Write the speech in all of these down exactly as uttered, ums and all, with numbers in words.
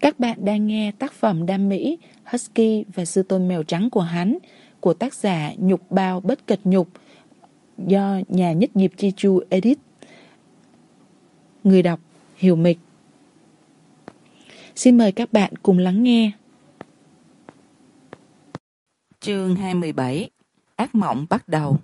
Các bạn đang nghe tác phẩm đam mỹ Husky và sư tôn mèo trắng của hắn của tác giả Nhục Bao Bất Kịch Nhục do nhà nhất nghiệp Chi Chu edit. Người đọc Hiểu Mịch. Xin mời các bạn cùng lắng nghe. Chương hai mươi bảy. Ác mộng bắt đầu.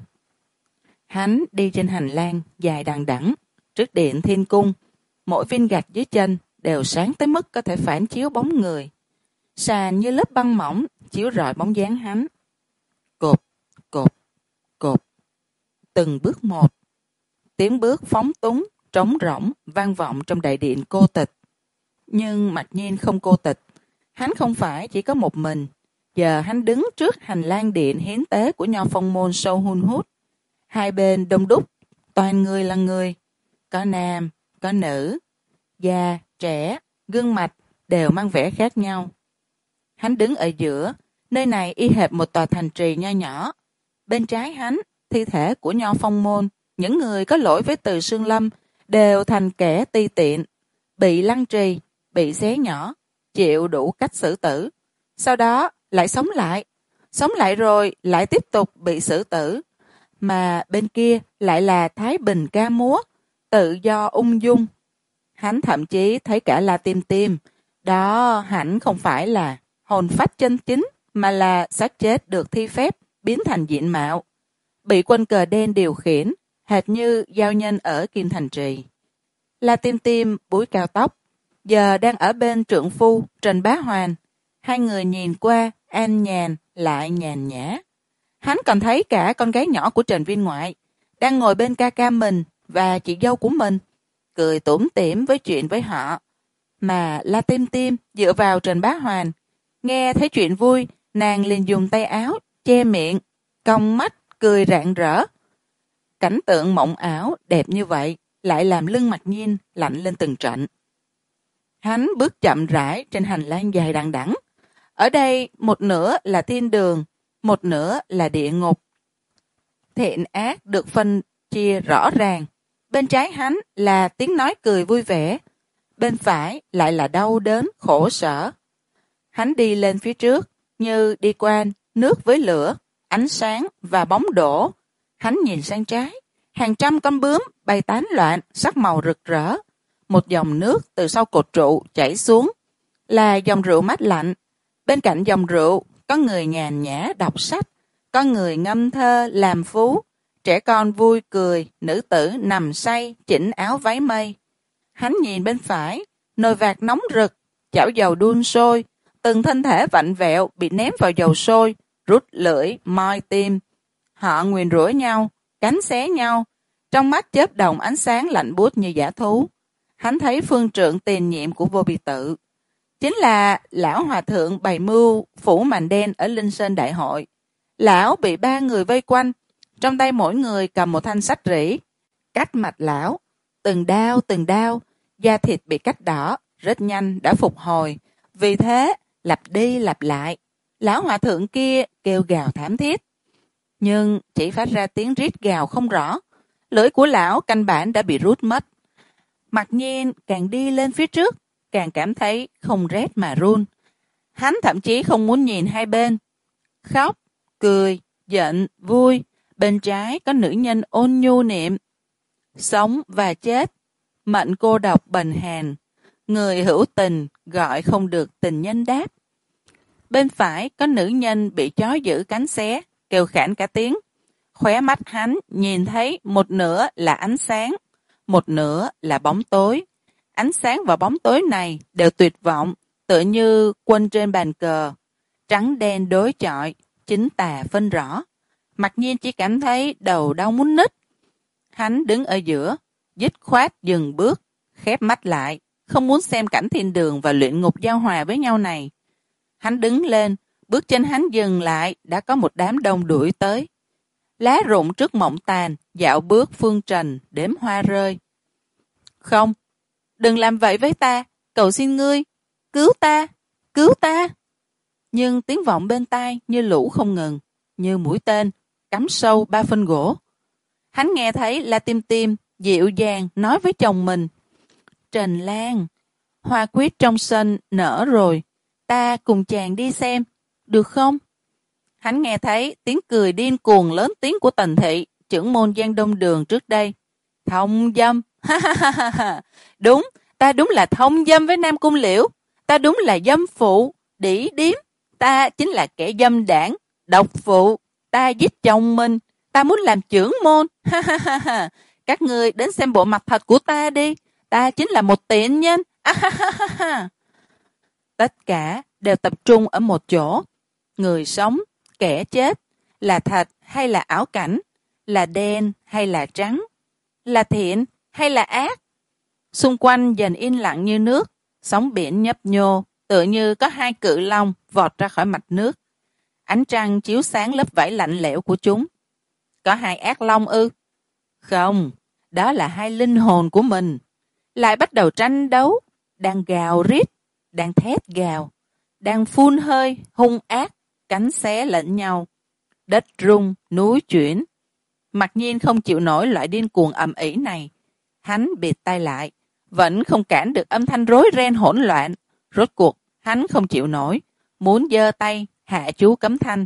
Hắn đi trên hành lang dài đằng đẵng trước điện thiên cung, mỗi viên gạch dưới chân đều sáng tới mức có thể phản chiếu bóng người. Sàn như lớp băng mỏng chiếu rọi bóng dáng hắn. Cộp, cộp, cộp. Từng bước một. Tiếng bước phóng túng, trống rỗng, vang vọng trong đại điện cô tịch. Nhưng mặc nhiên không cô tịch. Hắn không phải chỉ có một mình. Giờ hắn đứng trước hành lang điện hiến tế của nho phong môn sâu hun hút. Hai bên đông đúc, toàn người là người. Có nam, có nữ. Già, trẻ, gương mặt đều mang vẻ khác nhau. Hắn đứng ở giữa, nơi này y hệt một tòa thành trì nho nhỏ. Bên trái hắn, thi thể của nho phong môn, những người có lỗi với Từ Sương Lâm đều thành kẻ ti tiện, bị lăng trì, bị xé nhỏ, chịu đủ cách xử tử. Sau đó lại sống lại, sống lại rồi lại tiếp tục bị xử tử. Mà bên kia lại là thái bình ca múa, tự do ung dung. Hắn thậm chí thấy cả La Tim Tim, đó hẳn không phải là hồn phách chân chính, mà là xác chết được thi phép biến thành diện mạo, bị quân cờ đen điều khiển, hệt như giao nhân ở Kim Thành Trì. La Tim Tim búi cao tóc, giờ đang ở bên trượng phu Trần Bá Hoàn. Hai người nhìn qua an nhàn lại nhàn nhã. Hắn còn thấy cả con gái nhỏ của Trần Viên Ngoại đang ngồi bên ca ca mình và chị dâu của mình, cười tủm tỉm với chuyện với họ. Mà La Tim Tim dựa vào Trần Bá Hoàn, nghe thấy chuyện vui, nàng liền dùng tay áo che miệng, cong mắt cười rạng rỡ. Cảnh tượng mộng ảo đẹp như vậy lại làm lưng Mặc Nhiên lạnh lên từng trận. Hắn bước chậm rãi trên hành lang dài đằng đẵng. Ở đây một nửa là thiên đường, một nửa là địa ngục. Thiện ác được phân chia rõ ràng. Bên trái hắn là tiếng nói cười vui vẻ, bên phải lại là đau đớn khổ sở. Hắn đi lên phía trước như đi qua nước với lửa, ánh sáng và bóng đổ. Hắn nhìn sang trái, hàng trăm con bướm bay tán loạn, sắc màu rực rỡ. Một dòng nước từ sau cột trụ chảy xuống, là dòng rượu mát lạnh. Bên cạnh dòng rượu có người nhàn nhã đọc sách, có người ngâm thơ làm phú, trẻ con vui cười, nữ tử nằm say chỉnh áo váy mây. Hắn nhìn bên phải, nồi vạc nóng rực, chảo dầu đun sôi, từng thân thể vặn vẹo bị ném vào dầu sôi, rút lưỡi, moi tim. Họ nguyền rủa nhau, cắn xé nhau, trong mắt chớp đồng ánh sáng lạnh buốt như dã thú. Hắn thấy phương trượng tiền nhiệm của Vô Bi Tự, chính là lão hòa thượng bày mưu phủ màn đen ở Linh Sơn Đại Hội. Lão bị ba người vây quanh, trong tay mỗi người cầm một thanh sách rỉ, cắt mạch lão, từng đao từng đao, da thịt bị cắt đỏ, rất nhanh đã phục hồi. Vì thế, lặp đi lặp lại, lão hòa thượng kia kêu gào thảm thiết. Nhưng chỉ phát ra tiếng rít gào không rõ, lưỡi của lão căn bản đã bị rút mất. Mặc nhiên càng đi lên phía trước, càng cảm thấy không rét mà run. Hắn thậm chí không muốn nhìn hai bên. Khóc, cười, giận, vui. Bên trái có nữ nhân ôn nhu niệm: sống và chết, mệnh cô độc bần hàn, người hữu tình gọi không được tình nhân đáp. Bên phải có nữ nhân bị chó giữ cánh xé, kêu khản cả tiếng. Khóe mắt hắn nhìn thấy một nửa là ánh sáng, một nửa là bóng tối. Ánh sáng và bóng tối này đều tuyệt vọng, tựa như quân trên bàn cờ. Trắng đen đối chọi, chính tà phân rõ. Mặc nhiên chỉ cảm thấy đầu đau muốn nứt. Hắn đứng ở giữa, dứt khoát dừng bước, khép mắt lại, không muốn xem cảnh thiên đường và luyện ngục giao hòa với nhau này. Hắn đứng lên, bước chân hắn dừng lại, đã có một đám đông đuổi tới. Lá rụng trước mộng tàn, dạo bước phương trần, đếm hoa rơi. Không, đừng làm vậy với ta, cầu xin ngươi, cứu ta, cứu ta. Nhưng tiếng vọng bên tai như lũ không ngừng, như mũi tên, cắm sâu ba phân gỗ. Hắn nghe thấy La Tim Tim dịu dàng nói với chồng mình: Trần Lan, hoa quýt trong sân nở rồi, ta cùng chàng đi xem, được không? Hắn nghe thấy tiếng cười điên cuồng lớn tiếng của Tần Thị, trưởng môn Giang Đông Đường trước đây. Thông dâm, ha ha ha ha ha, đúng, ta đúng là thông dâm với Nam Cung Liễu, ta đúng là dâm phụ, đỉ điếm, ta chính là kẻ dâm đảng, độc phụ, ta giết chồng mình, ta muốn làm trưởng môn, ha ha ha ha, các ngươi đến xem bộ mặt thật của ta đi, ta chính là một tiện nhân, ha ha ha ha ha. Tất cả đều tập trung ở một chỗ, người sống, kẻ chết, là thật hay là ảo cảnh, là đen hay là trắng, là thiện hay là ác. Xung quanh dần yên lặng như nước, sóng biển nhấp nhô, tựa như có hai cự long vọt ra khỏi mặt nước. Ánh trăng chiếu sáng lớp vảy lạnh lẽo của chúng. Có hai ác long ư? Không, đó là hai linh hồn của mình. Lại bắt đầu tranh đấu, đang gào rít, đang thét gào, đang phun hơi, hung ác, cánh xé lẫn nhau. Đất rung, núi chuyển. Mặc nhiên không chịu nổi loại điên cuồng ầm ĩ này. Hắn bịt tay lại, vẫn không cản được âm thanh rối ren hỗn loạn. Rốt cuộc, hắn không chịu nổi, muốn giơ tay, hạ chú cấm thanh.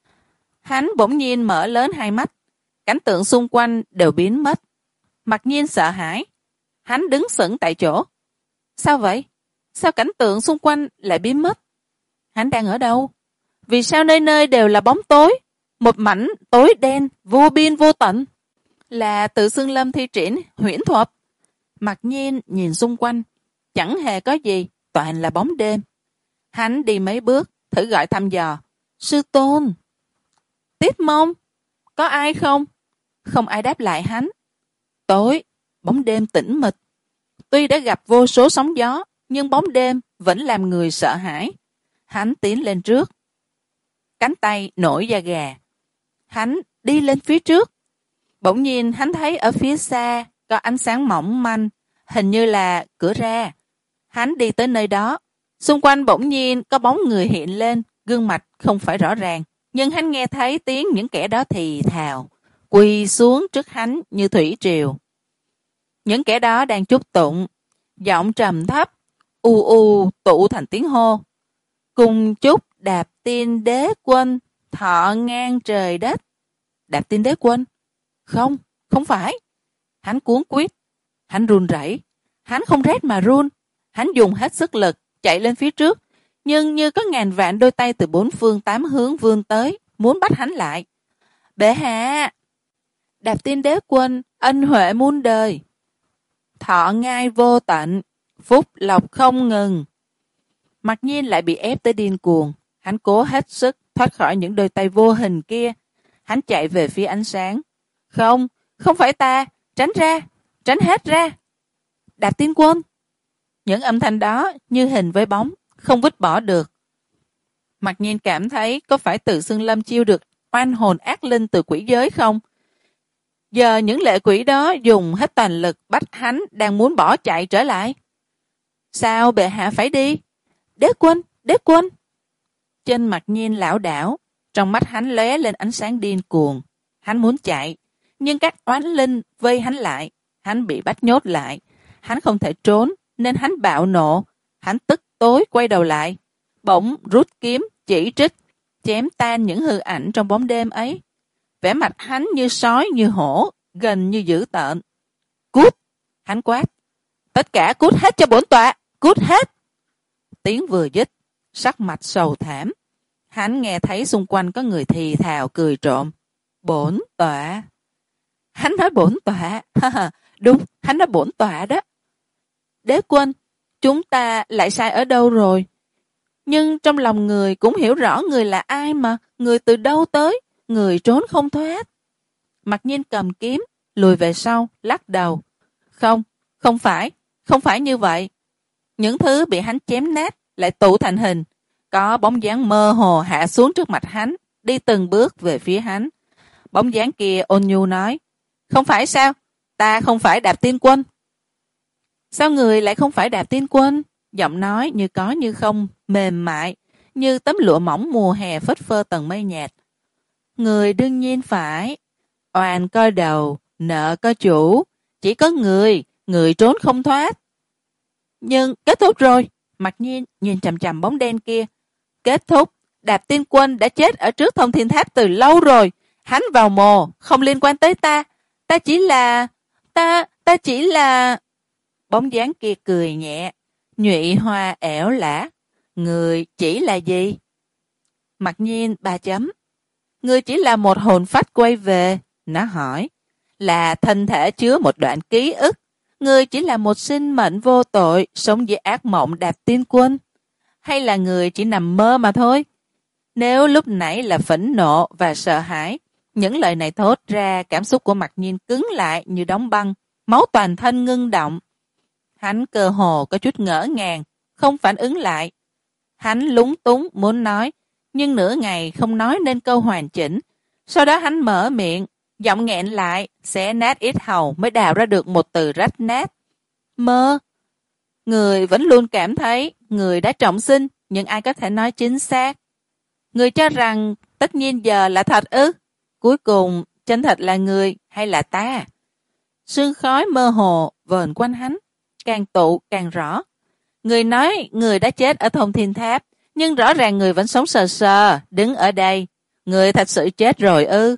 Hắn bỗng nhiên mở lớn hai mắt, cảnh tượng xung quanh đều biến mất. Mặc nhiên sợ hãi, hắn đứng sững tại chỗ. Sao vậy? Sao cảnh tượng xung quanh lại biến mất? Hắn đang ở đâu? Vì sao nơi nơi đều là bóng tối? Một mảnh tối đen, vô biên vô tận. Là tự xưng Lâm thi triển huyễn thuật. Mặc nhiên nhìn xung quanh, chẳng hề có gì, toàn là bóng đêm. Hắn đi mấy bước, thử gọi thăm dò. Sư tôn! Tiết Mông! Có ai không? Không ai đáp lại hắn. Tối, bóng đêm tĩnh mịch. Tuy đã gặp vô số sóng gió, nhưng bóng đêm vẫn làm người sợ hãi. Hắn tiến lên trước. Cánh tay nổi da gà. Hắn đi lên phía trước. Bỗng nhiên hắn thấy ở phía xa có ánh sáng mỏng manh, hình như là cửa ra. Hắn đi tới nơi đó. Xung quanh bỗng nhiên có bóng người hiện lên, gương mặt không phải rõ ràng. Nhưng hắn nghe thấy tiếng những kẻ đó thì thào, quỳ xuống trước hắn như thủy triều. Những kẻ đó đang chúc tụng, giọng trầm thấp, u u tụ thành tiếng hô. Cùng chúc Đạp Tiên Đế Quân thọ ngang trời đất. Đạp Tiên Đế Quân? Không, không phải. Hắn cuống quýt, hắn run rẩy, hắn không rét mà run. Hắn dùng hết sức lực chạy lên phía trước, nhưng như có ngàn vạn đôi tay từ bốn phương tám hướng vươn tới, muốn bắt hắn lại. Bệ hạ! Đạp Tiên Đế Quân ân huệ muôn đời, thọ ngai vô tận, phúc lộc không ngừng. Mặc nhiên lại bị ép tới điên cuồng. Hắn cố hết sức thoát khỏi những đôi tay vô hình kia. Hắn chạy về phía ánh sáng. Không, không phải ta, tránh ra, tránh hết ra. Đạp Tiên Quân! Những âm thanh đó như hình với bóng, không vứt bỏ được. Mặc nhiên cảm thấy có phải tự xưng Lâm chiêu được oan hồn ác linh từ quỷ giới không? Giờ những lệ quỷ đó dùng hết toàn lực bắt hắn đang muốn bỏ chạy trở lại. Sao bệ hạ phải đi? Đế quân, đế quân! Trên Mặc nhiên lảo đảo, trong mắt hắn lóe lên ánh sáng điên cuồng. Hắn muốn chạy, nhưng các oán linh vây hắn lại. Hắn bị bắt nhốt lại. Hắn không thể trốn, nên hắn bạo nộ. Hắn tức tối quay đầu lại, bỗng rút kiếm, chỉ trích, chém tan những hư ảnh trong bóng đêm ấy. Vẻ mặt hắn như sói như hổ, gần như dữ tợn. Cút! Hắn quát. Tất cả cút hết cho bổn tọa! Cút hết! Tiếng vừa dứt, sắc mặt sầu thảm. Hắn nghe thấy xung quanh có người thì thào cười trộm. Bổn tọa! Hắn nói bổn tọa! Đúng, hắn nói bổn tọa đó. Đế quân, chúng ta lại sai ở đâu rồi? Nhưng trong lòng người cũng hiểu rõ người là ai mà, người từ đâu tới, người trốn không thoát. Mặc nhiên cầm kiếm, lùi về sau, lắc đầu. Không, không phải, không phải như vậy. Những thứ bị hắn chém nát lại tụ thành hình, có bóng dáng mơ hồ hạ xuống trước mặt hắn, đi từng bước về phía hắn. Bóng dáng kia ôn nhu nói, không phải sao, ta không phải Đạp Tiên Quân. Sao người lại không phải Đạp Tiên Quân? Giọng nói như có như không, mềm mại, như tấm lụa mỏng mùa hè phất phơ tầng mây nhạt. Người đương nhiên phải. Oan coi đầu, nợ coi chủ. Chỉ có người, người trốn không thoát. Nhưng kết thúc rồi. Mặc nhiên nhìn chằm chằm bóng đen kia. Kết thúc. Đạp Tiên Quân đã chết ở trước Thông Thiên Tháp từ lâu rồi. Hắn vào mồ, không liên quan tới ta. Ta chỉ là... Ta... Ta chỉ là... Bóng dáng kia cười nhẹ. Nhụy hoa ẻo lả. Người chỉ là gì? Mặc nhiên ba chấm. Người chỉ là một hồn phách quay về. Nó hỏi. Là thân thể chứa một đoạn ký ức. Người chỉ là một sinh mệnh vô tội sống dưới ác mộng Đạp Tiên Quân. Hay là người chỉ nằm mơ mà thôi? Nếu lúc nãy là phẫn nộ và sợ hãi, những lời này thốt ra, cảm xúc của Mặc Nhiên cứng lại như đóng băng, máu toàn thân ngưng động. Hắn cơ hồ có chút ngỡ ngàng, không phản ứng lại. Hắn lúng túng muốn nói, nhưng nửa ngày không nói nên câu hoàn chỉnh. Sau đó hắn mở miệng, giọng nghẹn lại, xé nát ít hầu mới đào ra được một từ rách nát. Mơ. Người vẫn luôn cảm thấy người đã trọng sinh, nhưng ai có thể nói chính xác. Người cho rằng tất nhiên giờ là thật ư? Cuối cùng, chân thật là người hay là ta? Sương khói mơ hồ vờn quanh hắn, càng tụ càng rõ. Người nói người đã chết ở Thông Thiên Tháp, nhưng rõ ràng người vẫn sống sờ sờ, đứng ở đây. Người thật sự chết rồi ư?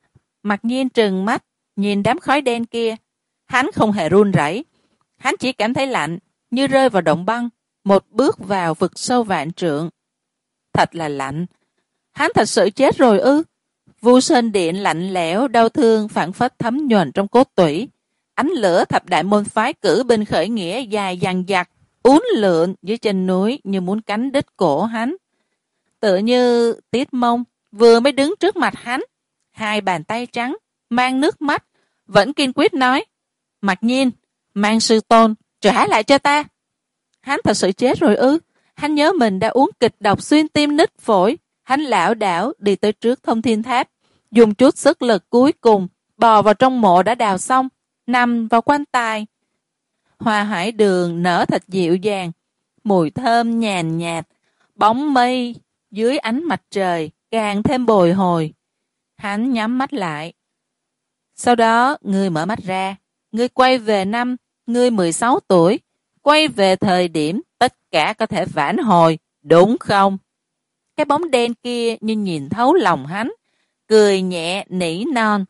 Mặc nhiên trừng mắt, nhìn đám khói đen kia. Hắn không hề run rẩy. Hắn chỉ cảm thấy lạnh, như rơi vào động băng, một bước vào vực sâu vạn trượng. Thật là lạnh. Hắn thật sự chết rồi ư? Vu Sơn Điện lạnh lẽo, đau thương phảng phất thấm nhuần trong cốt tủy. Ánh lửa thập đại môn phái cử binh khởi nghĩa dài dằng dặc, uốn lượn dưới chân núi như muốn cắn đứt cổ hắn. Tựa như Tiết Mông vừa mới đứng trước mặt hắn, hai bàn tay trắng, mang nước mắt, vẫn kiên quyết nói, Mặc Nhiên, mang sư tôn, trả lại cho ta. Hắn thật sự chết rồi ư? Hắn nhớ mình đã uống kịch độc xuyên tim nứt phổi. Hắn lảo đảo đi tới trước Thông Thiên Tháp, dùng chút sức lực cuối cùng, bò vào trong mộ đã đào xong, nằm vào quan tài. Hoa hải đường nở thật dịu dàng, mùi thơm nhàn nhạt, bóng mây dưới ánh mặt trời càng thêm bồi hồi. Hắn nhắm mắt lại. Sau đó, ngươi mở mắt ra, ngươi quay về năm, ngươi mười sáu tuổi, quay về thời điểm tất cả có thể vãn hồi, đúng không? Cái bóng đen kia như nhìn thấu lòng hắn, cười nhẹ nỉ non.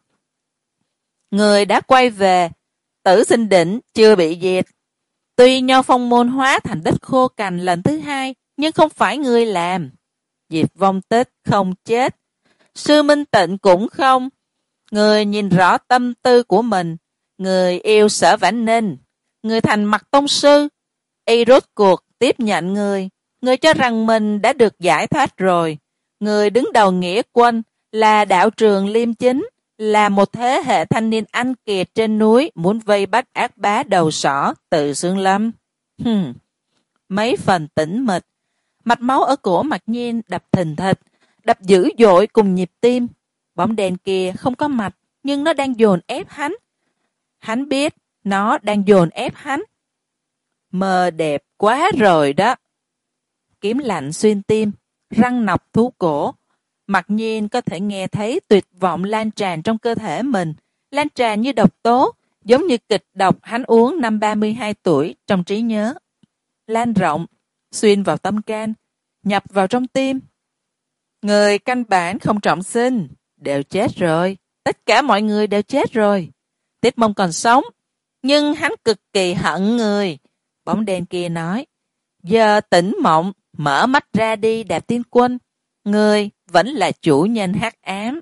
Người đã quay về, Tử Sinh Đỉnh chưa bị diệt. Tuy Nho Phong môn hóa thành đất khô cành lần thứ hai, nhưng không phải ngươi làm. Diệp Vong Tích không chết, Sư Minh Tịnh cũng không. Người nhìn rõ tâm tư của mình, người yêu Sở Vãn Ninh, người thành mặt tông sư, y rốt cuộc tiếp nhận người. Người cho rằng mình đã được giải thoát rồi. Người đứng đầu nghĩa quân là đạo trường liêm chính, là một thế hệ thanh niên anh kiệt trên núi muốn vây bắt ác bá đầu sỏ Từ Xương Lâm. Hừm, mấy phần tĩnh mịch, mạch máu ở cổ Mặc Nhiên đập thình thịch, đập dữ dội cùng nhịp tim. Bóng đen kia không có mạch, nhưng nó đang dồn ép hắn. Hắn biết nó đang dồn ép hắn. Mơ đẹp quá rồi đó. Kiếm lạnh xuyên tim, răng nọc thú cổ. Mặc nhiên có thể nghe thấy tuyệt vọng lan tràn trong cơ thể mình, lan tràn như độc tố, giống như kịch độc hắn uống năm ba mươi hai tuổi trong trí nhớ. Lan rộng, xuyên vào tâm can, nhập vào trong tim. Người căn bản không trọng sinh, đều chết rồi. Tất cả mọi người đều chết rồi. Tiết Mông còn sống, nhưng hắn cực kỳ hận người. Bóng đen kia nói, giờ tỉnh mộng, mở mắt ra đi Đạp Tiên Quân. Người vẫn là chủ nhân hắc ám.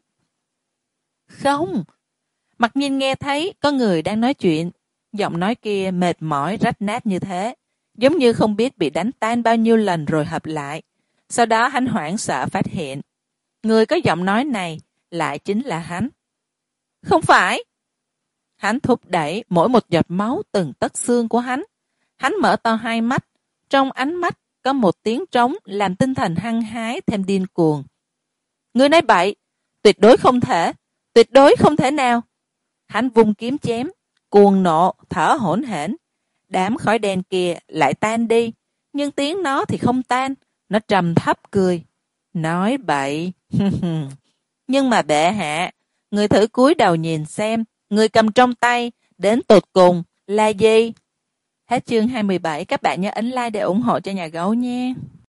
Không. Mặc nhiên nghe thấy có người đang nói chuyện. Giọng nói kia mệt mỏi rách nát như thế, giống như không biết bị đánh tan bao nhiêu lần rồi hợp lại. Sau đó hắn hoảng sợ phát hiện, người có giọng nói này lại chính là hắn. Không phải. Hắn thúc đẩy mỗi một giọt máu từng tấc xương của hắn. Hắn mở to hai mắt, trong ánh mắt có một tiếng trống làm tinh thần hăng hái thêm điên cuồng. Ngươi nói bậy, tuyệt đối không thể, tuyệt đối không thể nào. Hắn vung kiếm chém, cuồng nộ, thở hổn hển. Đám khói đen kia lại tan đi, nhưng tiếng nó thì không tan, nó trầm thấp cười. Nói bậy. Nhưng mà bệ hạ, người thử cúi đầu nhìn xem, người cầm trong tay, đến tột cùng là gì? Hết chương hai mươi bảy, các bạn nhớ ấn like để ủng hộ cho nhà gấu nha.